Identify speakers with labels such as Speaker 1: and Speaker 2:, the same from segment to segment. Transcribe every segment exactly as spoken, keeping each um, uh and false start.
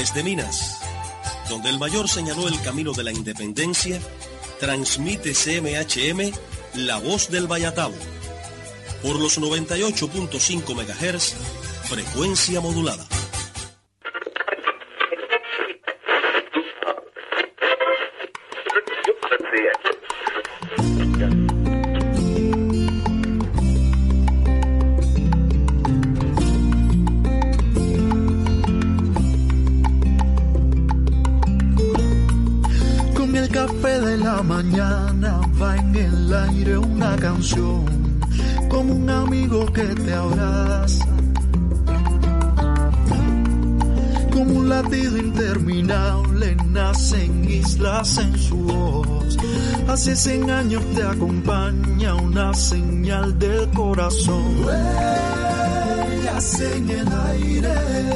Speaker 1: Desde Minas, donde el mayor señaló el camino de la independencia, transmite C M H M, La Voz del Vallatabo, por los noventa y ocho punto cinco megahertz, frecuencia modulada.
Speaker 2: Mañana va en el aire una canción, como un amigo que te abraza, como un latido interminable, nacen islas en su voz. Hace cien años te acompaña una señal del corazón. Huellas en el aire,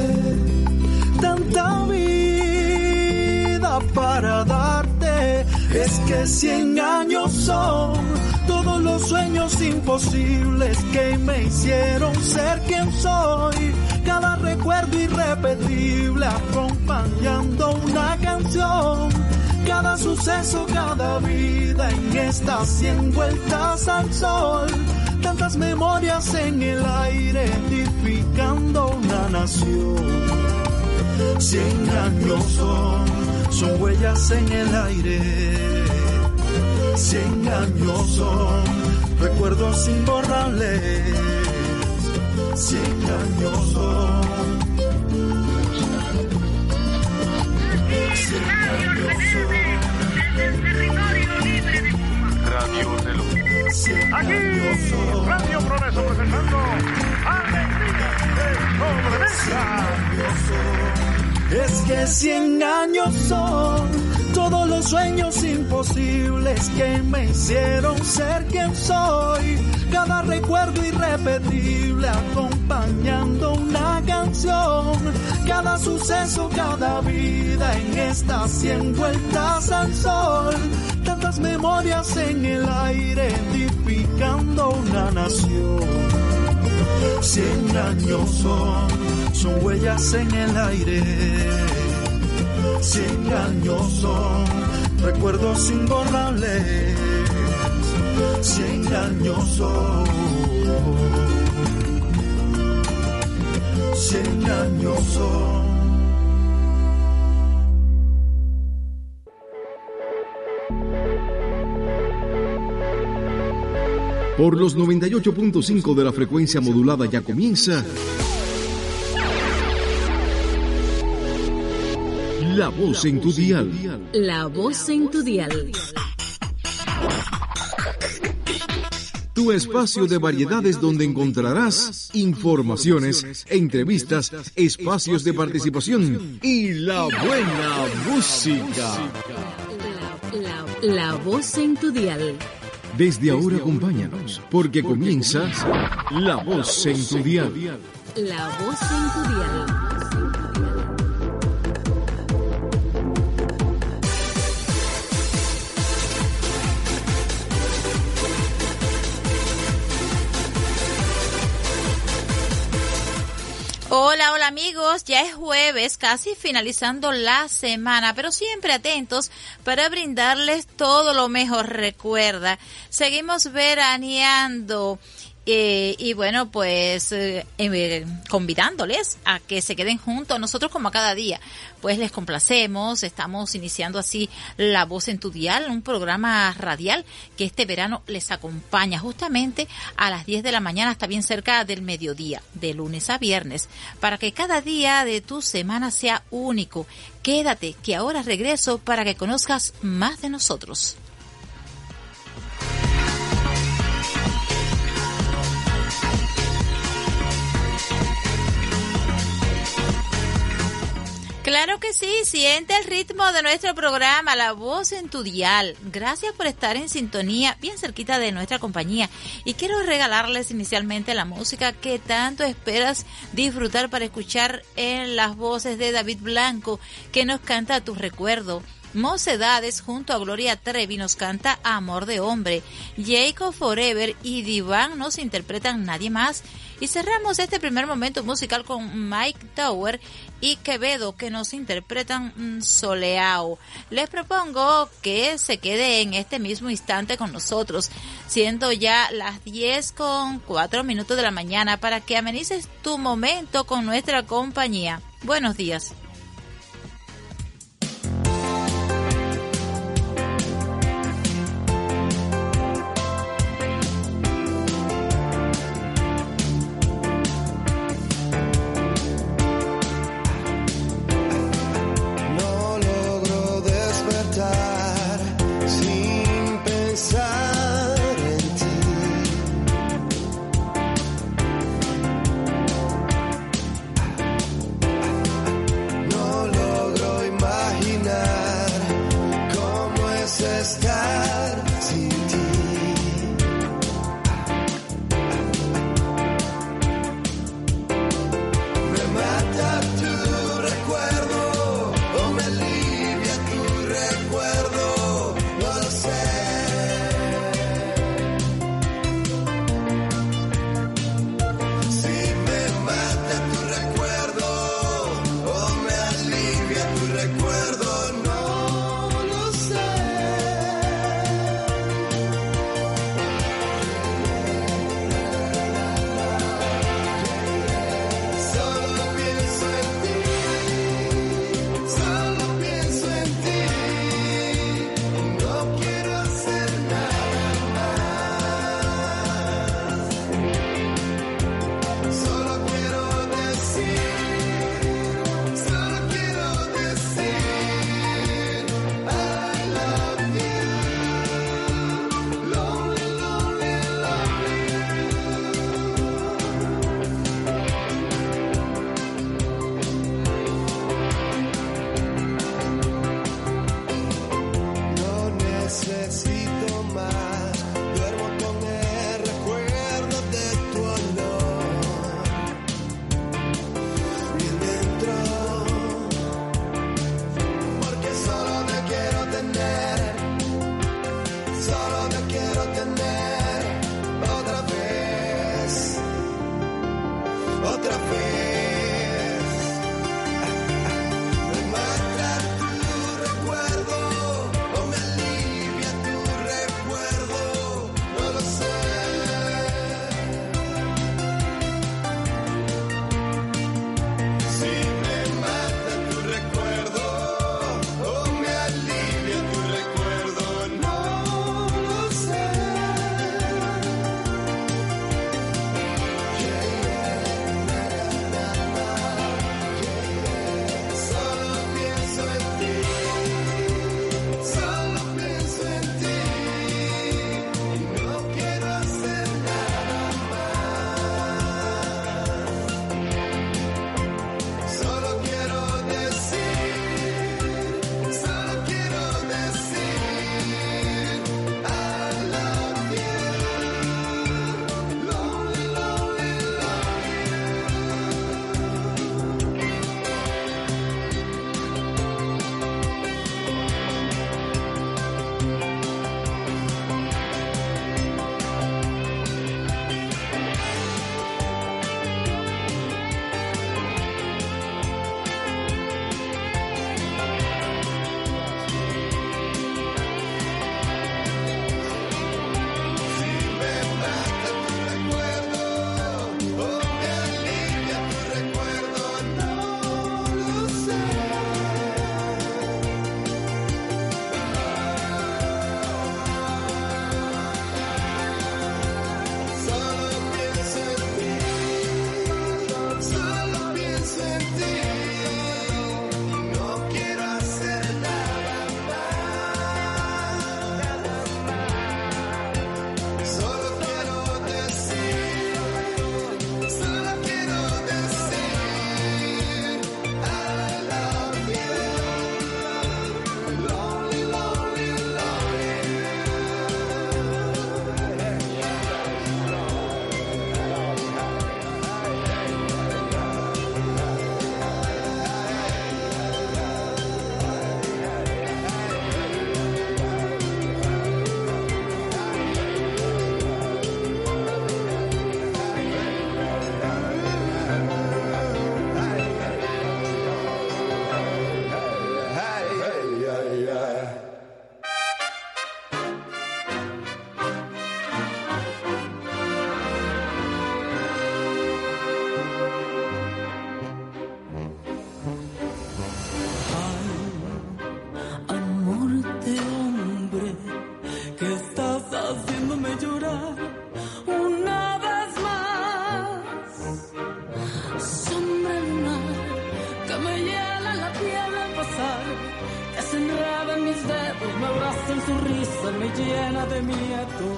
Speaker 2: tanta vida para darte. Es que cien años son todos los sueños imposibles que me hicieron ser quien soy. Cada recuerdo irrepetible acompañando una canción. Cada suceso, cada vida en estas cien vueltas al sol. Tantas memorias en el aire edificando una nación. Cien años son son huellas en el aire, cien años son recuerdos imborrables, cien años son, cien años son.
Speaker 3: Desde el territorio libre de Cuba.
Speaker 4: Radio de los...
Speaker 3: Aquí, Radio Progreso presentando Alegría de Sobremesa.
Speaker 2: Es que cien años son todos los sueños imposibles que me hicieron ser quien soy. Cada recuerdo irrepetible acompañando una canción. Cada suceso, cada vida en estas cien vueltas al sol. Tantas memorias en el aire edificando una nación. Cien años son, son huellas en el aire. Cien años son recuerdos imborrables. Cien años son, cien años son.
Speaker 5: Por los noventa y ocho punto cinco de la frecuencia modulada ya comienza La Voz en tu dial.
Speaker 6: La Voz en tu dial.
Speaker 5: Tu espacio de variedades donde encontrarás informaciones, entrevistas, espacios de participación y la buena música.
Speaker 6: La, la, la Voz en tu dial.
Speaker 5: Desde ahora acompáñanos, porque comienza La Voz en tu dial.
Speaker 6: La Voz en tu dial.
Speaker 7: Hola, hola amigos, ya es jueves, casi finalizando la semana, pero siempre atentos para brindarles todo lo mejor. Recuerda, seguimos veraneando eh, y bueno, pues eh, eh, convidándoles a que se queden junto a nosotros como a cada día. Pues les complacemos, estamos iniciando así La Voz en tu dial, un programa radial que este verano les acompaña justamente a las diez de la mañana hasta bien cerca del mediodía, de lunes a viernes, para que cada día de tu semana sea único. Quédate, que ahora regreso para que conozcas más de nosotros. Claro que sí, siente el ritmo de nuestro programa, La Voz en tu dial. Gracias por estar en sintonía, bien cerquita de nuestra compañía. Y quiero regalarles inicialmente la música que tanto esperas disfrutar para escuchar en las voces de David Blanco, que nos canta Tu Recuerdo. Mocedades junto a Gloria Trevi nos canta Amor de Hombre. Jacob Forever y Diván nos interpretan Nadie Más. Y cerramos este primer momento musical con Mike Tower y Quevedo, que nos interpretan mm, Soleao. Les propongo que se quede en este mismo instante con nosotros, siendo ya las diez con cuatro minutos de la mañana, para que amenices tu momento con nuestra compañía. Buenos días.
Speaker 2: llena de miedo.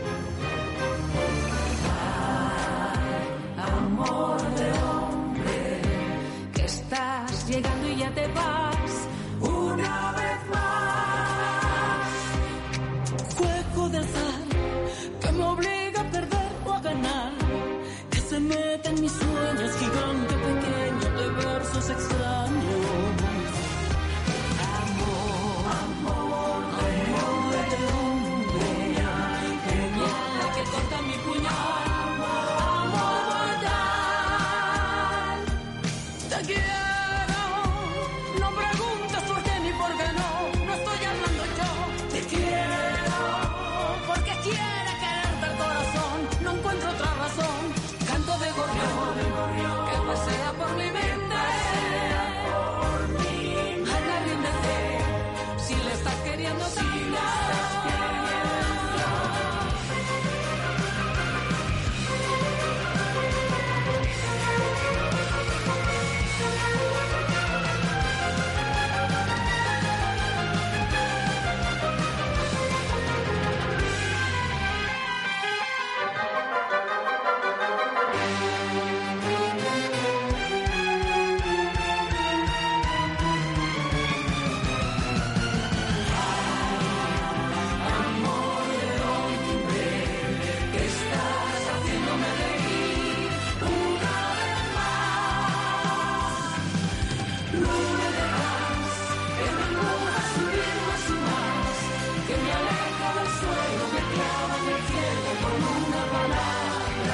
Speaker 4: Ay, amor de hombre, que estás llegando y ya te vas una vez más.
Speaker 2: Juego de azar que me obliga a perder o a ganar, que se mete en mis sueños, gigante pequeño de versos extraños.
Speaker 4: Amor, amor de hombre, de hombre, ay, que viene que corta mi puñal. Amor mortal,
Speaker 2: Te quiero, no preguntes por qué ni por qué no, no estoy hablando yo.
Speaker 4: te quiero,
Speaker 2: Porque quiere quererte el corazón, no encuentro otra razón. Canto de gorrión, que pasea por mi mente.
Speaker 4: ay, la ríndete,
Speaker 2: Si le estás queriendo tanto.
Speaker 4: que estás haciéndome reír una vez más. Luna de gas, que me empuja a subir más y más, que me aleja del suelo, me clava en el cielo con una palabra.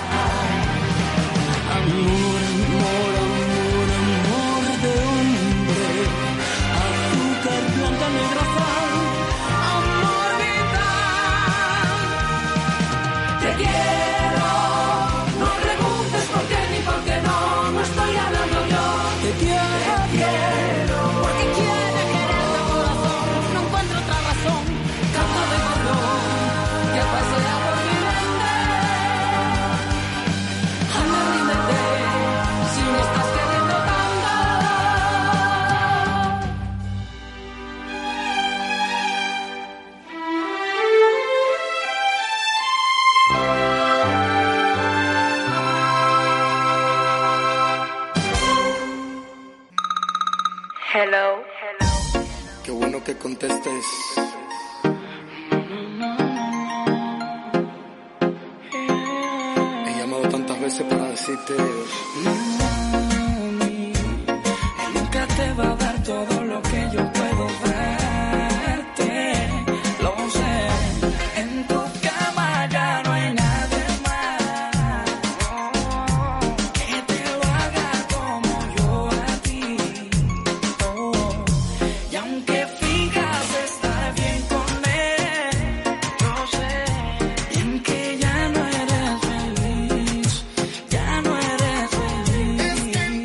Speaker 2: Amor, amor, amor, amor de hombre. Azúcar, planta negra, sal. Amor vital.
Speaker 4: Te quiero, no preguntes por qué ni por qué no, no estoy hablando yo.
Speaker 2: Te quiero,
Speaker 4: Porque quiere quererte el corazón, no encuentro otra razón. Canto de gorrión, que pasea por mi mente. Anda, ríndete, si me estás queriendo tanto.
Speaker 3: Hello.
Speaker 8: Qué bueno que contestes. He llamado tantas veces para decirte.
Speaker 2: mami, nunca te va a dar todo lo que yo puedo darte. Lo sé, en tu cama ya no hay nadie más que te lo haga como yo a ti. Oh, y aunque finjas estar bien con él, yo sé bien que ya no eres feliz, ya no eres feliz.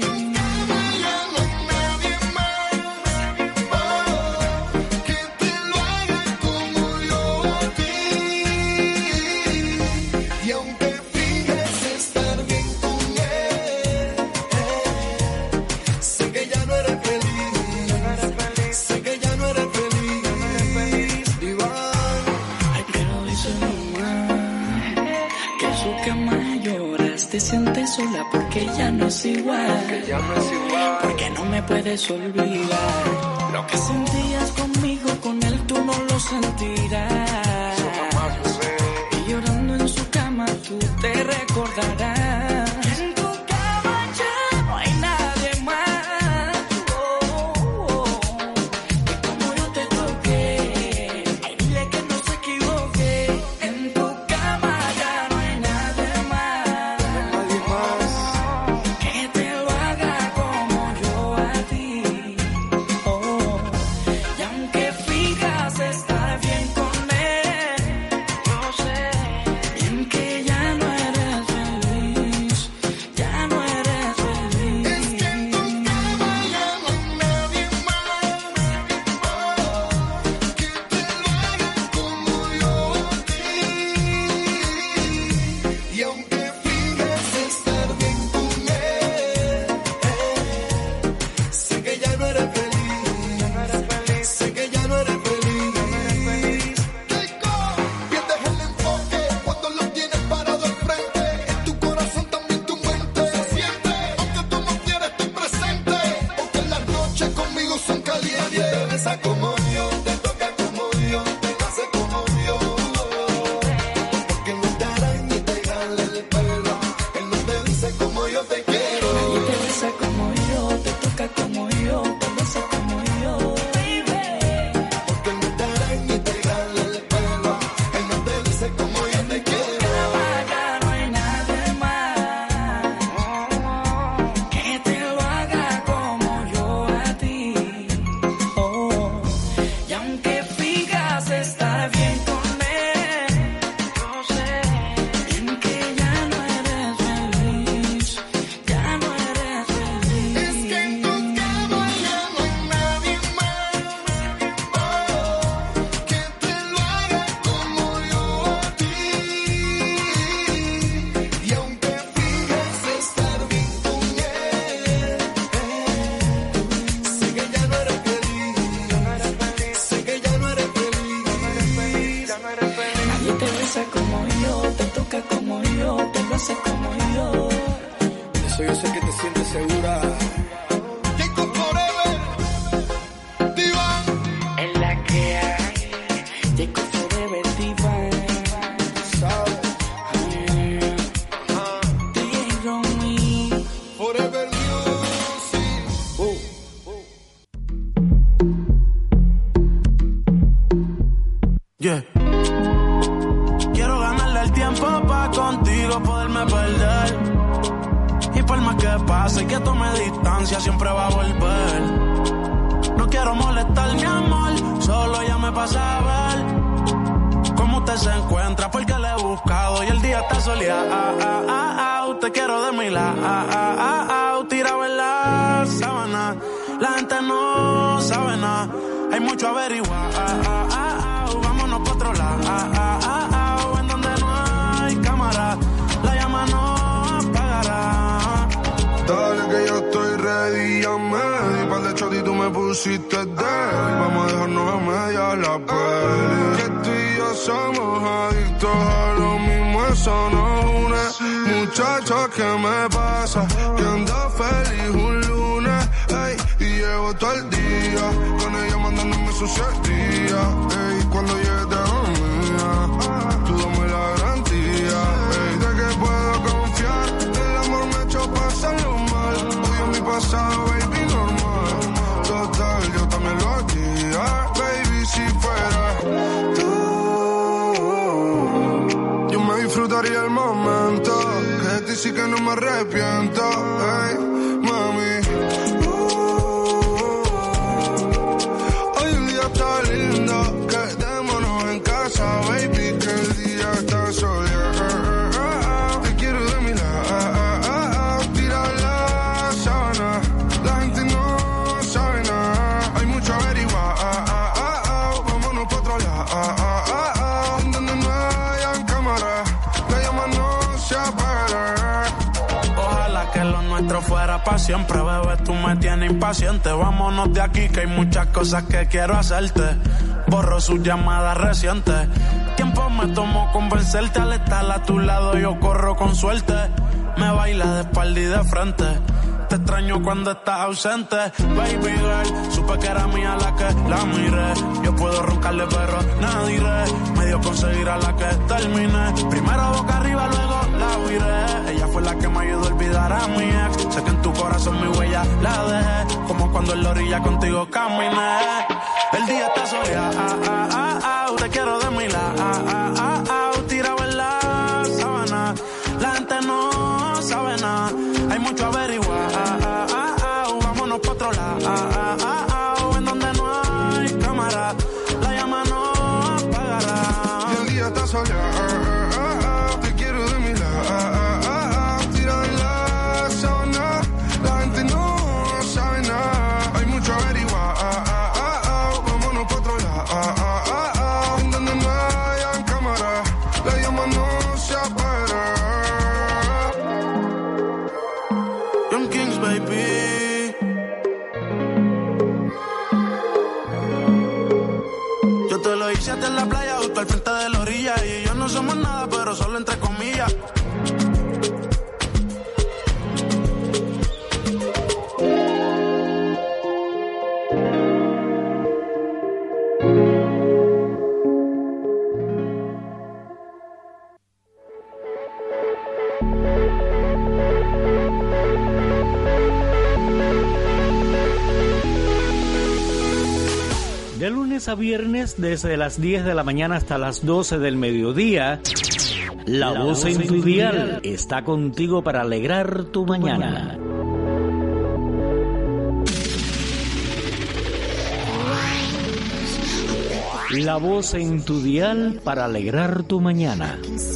Speaker 8: Y aunque finges estar bien con él, sé que ya no eres feliz, sé que ya no eres feliz, Iván.
Speaker 2: Ay, pero díselo más, que su cama lloras, te sientes sola porque ya no es igual,
Speaker 8: Ya no es igual.
Speaker 2: porque no me puedes olvidar. Lo que sentías conmigo, con él tú no lo sentirás.
Speaker 8: Jamás, bebé.
Speaker 2: Y llorando en su cama tú te recordarás. En tu cama ya no hay nadie más. Oh, oh, oh. Y como yo te toqué, ay, dile que no se equivoque. En tu cama ya no hay nadie más
Speaker 8: Nadie más.
Speaker 2: que te lo haga como yo a ti. Oh, y aunque fijas estar bien con él, yo sé bien que ya no eres feliz.
Speaker 8: eso yo sé que te sientes segura. Jacob Forever, Divan.
Speaker 4: En la que hay, Jacob Forever Divan.
Speaker 8: ¿Sabes?
Speaker 4: D J Romy.
Speaker 8: Forever Music. Oh.
Speaker 2: Yeah. Quiero ganarle el tiempo pa' contigo poderme perder. Y por más que pase y que tome distancia, siempre va a volver. No quiero molestar, mi amor, solo ya me pasa a ver cómo usted se encuentra, porque le he buscado y el día está soleado. Ah, ah, ah, ah, te quiero de mi lado. Ah, ah, ah, ah, tirado en la sábana. La gente no sabe nada, hay mucho averiguar. Ah, ah, ah, ah, vámonos pa' otro lado. Ah, ah, ah, ah, en donde no hay cámara, la llama no apagará.
Speaker 8: Dale que yo estoy ready, ya me di par de shot y tú me pusiste débil. Vamos a dejarnos a media la peli. Que tú y yo somos adictos a lo mismo, eso nos une. Muchacha, ¿qué me pasa? Que ando feliz un lunes, ey, y llevo todo el día con ella mandándome sus días, ey, cuando llegue te dormía, tú dame la garantía, ey, de que puedo confiar, el amor me ha hecho pasarlo mal, odio mi pasado, baby, normal, total, yo también lo hacía, baby, si fuera tú, yo me disfrutaría el momento, que de ti sí que no me arrepiento, ey, mami. Hoy el día está lindo, quedémonos en casa, baby, que el día está soleado. Te quiero de mi lado, tira la sábana, la gente no sabe nada, hay mucho averiguar, vámonos pa' otro lado, en donde no hayan cámara, la llama no se apagará.
Speaker 2: Ojalá que lo nuestro fuera pa' siempre, bebé, tú me tienes impaciente. Vámonos de aquí que hay muchas cosas que quiero hacerte. Borro sus llamadas recientes. Tiempo me tomó convencerte, al estar a tu lado yo corro con suerte. Me baila de espalda y de frente. Te extraño cuando estás ausente, baby girl. Supe que era mía la que la miré. Yo puedo roncarle pero nadie re. Me dio conseguir a la que terminé. Primero boca arriba, luego la viré. Ella fue la que me ayudó a olvidar a mi ex. Sé que en tu corazón mi huella la dejé. Como cuando en la orilla contigo caminé. El día está soleado, ah, ah, ah, ah, te quiero de mi lado, ah, ah, ah, ah, tirado en la sábana. La gente no sabe nada, hay mucho averiguar, ah, ah, ah, ah, vámonos pa' otro lado, ah, ah, ah, ah, en donde no hay cámara, la llama no apagará.
Speaker 8: Y el día está soleado, ah, ah, ah, te quiero de mi lado, ah, ah, ah, ah, tirado en la sábana. La gente no sabe nada, hay mucho averiguar, ah, ah, vámonos pa' otro lado, ah, ah, ah, ah, en donde no hayan cámara, la llama no se apagará. Young Kings, baby. Yo te lo hice hasta en la playa, justo al frente de la orilla, y ellos no somos nada, pero solo entre comillas.
Speaker 9: De lunes a viernes, desde las diez de la mañana hasta las doce del mediodía, La, la Voz en tu dial está contigo para alegrar tu mañana. La Voz en tu dial para alegrar tu mañana.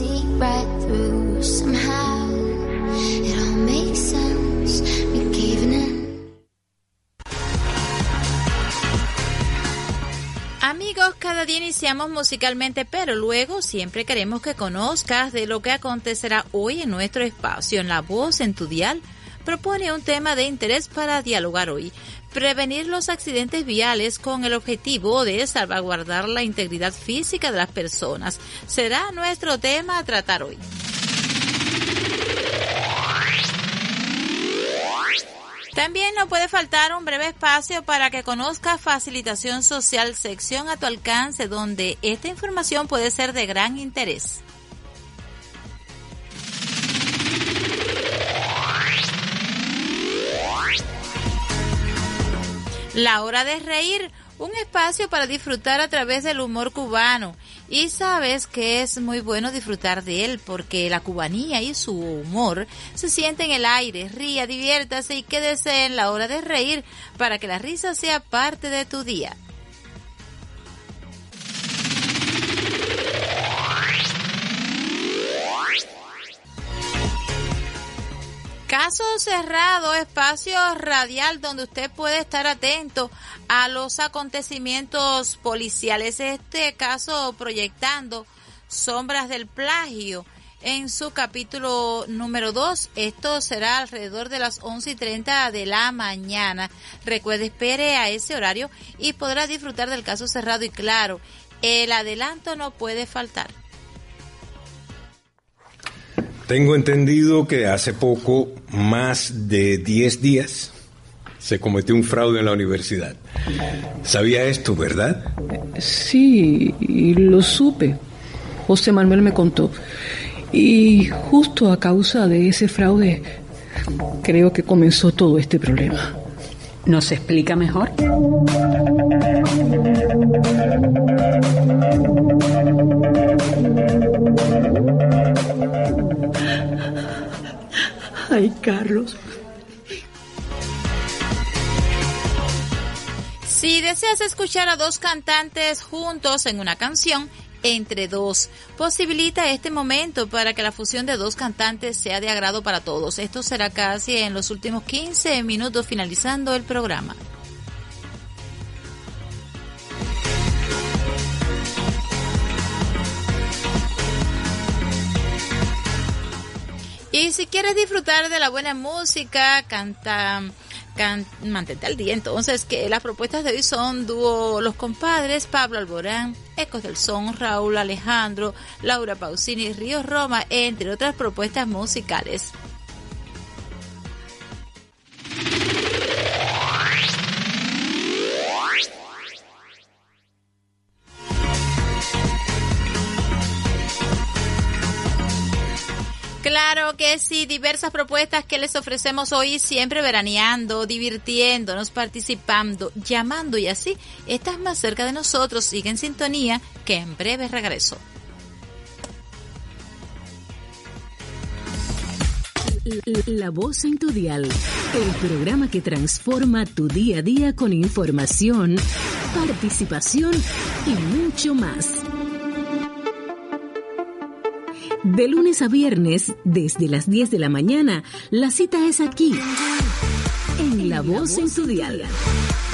Speaker 7: Amigos, cada día iniciamos musicalmente, pero luego siempre queremos que conozcas de lo que acontecerá hoy en nuestro espacio. En La Voz en tu dial propone un tema de interés para dialogar hoy: prevenir los accidentes viales con el objetivo de salvaguardar la integridad física de las personas. Será nuestro tema a tratar hoy. También no puede faltar un breve espacio para que conozcas Facilitación Social, sección a tu alcance, donde esta información puede ser de gran interés. La hora de reír, un espacio para disfrutar a través del humor cubano. Y sabes que es muy bueno disfrutar de él porque la cubanía y su humor se siente en el aire. Ría, diviértase y quédese en la hora de reír para que la risa sea parte de tu día. Caso cerrado, espacio radial donde usted puede estar atento a los acontecimientos policiales. Este caso proyectando Sombras del Plagio en su capítulo número dos. Esto será alrededor de las once y treinta de la mañana. Recuerde, espere a ese horario y podrá disfrutar del caso cerrado. Y claro, el adelanto no puede faltar.
Speaker 10: Tengo entendido que hace poco, más de diez días, se cometió un fraude en la universidad. ¿Sabía esto, verdad?
Speaker 11: Sí, y lo supe. José Manuel me contó. Y justo a causa de ese fraude, creo que comenzó todo este problema.
Speaker 12: ¿Nos explica mejor?
Speaker 11: Ay, Carlos.
Speaker 7: Si deseas escuchar a dos cantantes juntos en una canción, Entre Dos posibilita este momento para que la fusión de dos cantantes sea de agrado para todos. Esto será casi en los últimos quince minutos finalizando el programa. Y si quieres disfrutar de la buena música, canta, can, mantente al día. Entonces, que las propuestas de hoy son dúo Los Compadres, Pablo Alborán, Ecos del Son, Raúl Alejandro, Laura Pausini, Ríos Roma, entre otras propuestas musicales. Claro que sí, diversas propuestas que les ofrecemos hoy, siempre veraneando, divirtiéndonos, participando, llamando y así estás más cerca de nosotros. Sigue en sintonía, que en breve regreso.
Speaker 6: La Voz en tu Dial, el programa que transforma tu día a día con información, participación y mucho más. De lunes a viernes, desde las diez de la mañana, la cita es aquí, en La Voz en tu Dial.